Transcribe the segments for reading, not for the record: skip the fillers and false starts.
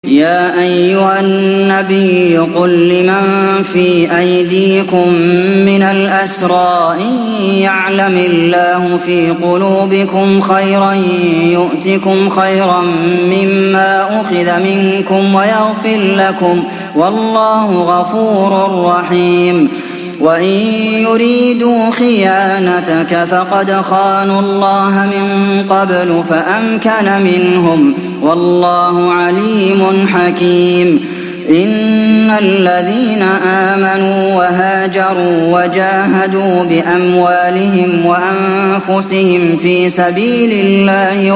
يا أيها النبي قل لمن في أيديكم من الأسرى إن يعلم الله في قلوبكم خيرا يؤتكم خيرا مما أخذ منكم ويغفر لكم والله غفور رحيم وإن يريدوا خيانتك فقد خانوا الله من قبل فأمكن منهم والله عليم حكيم إن الذين آمنوا وهاجروا وجاهدوا بأموالهم وأنفسهم في سبيل الله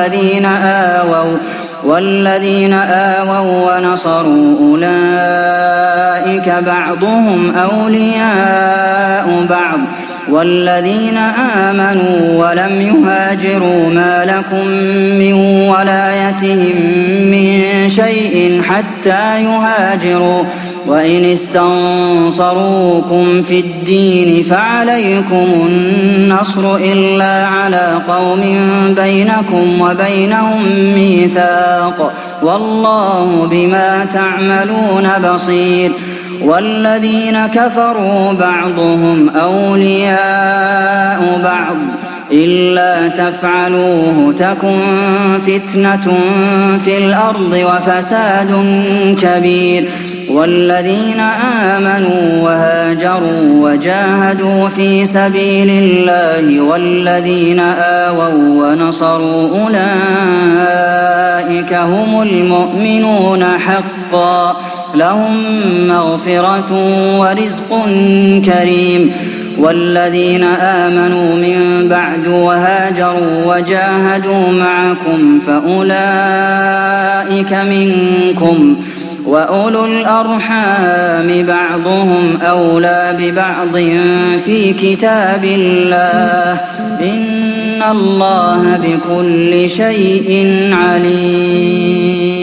والذين آووا ونصروا أولئك بعضهم أولياء بعض والذين آمنوا ولم يهاجروا ما لكم من ولايتهم من شيء حتى يهاجروا وإن استنصروكم في الدين فعليكم النصر إلا على قوم بينكم وبينهم ميثاق والله بما تعملون بصير والذين كفروا بعضهم أولياء بعض إلا تفعلوه تكن فتنة في الأرض وفساد كبير والذين آمنوا وهاجروا وجاهدوا في سبيل الله والذين آووا ونصروا أولئك هم المؤمنون حقا لهم مغفرة ورزق كريم والذين آمنوا من بعد وهاجروا وجاهدوا معكم فأولئك منكم وأولو الأرحام بعضهم أولى ببعض في كتاب الله إن الله بكل شيء عليم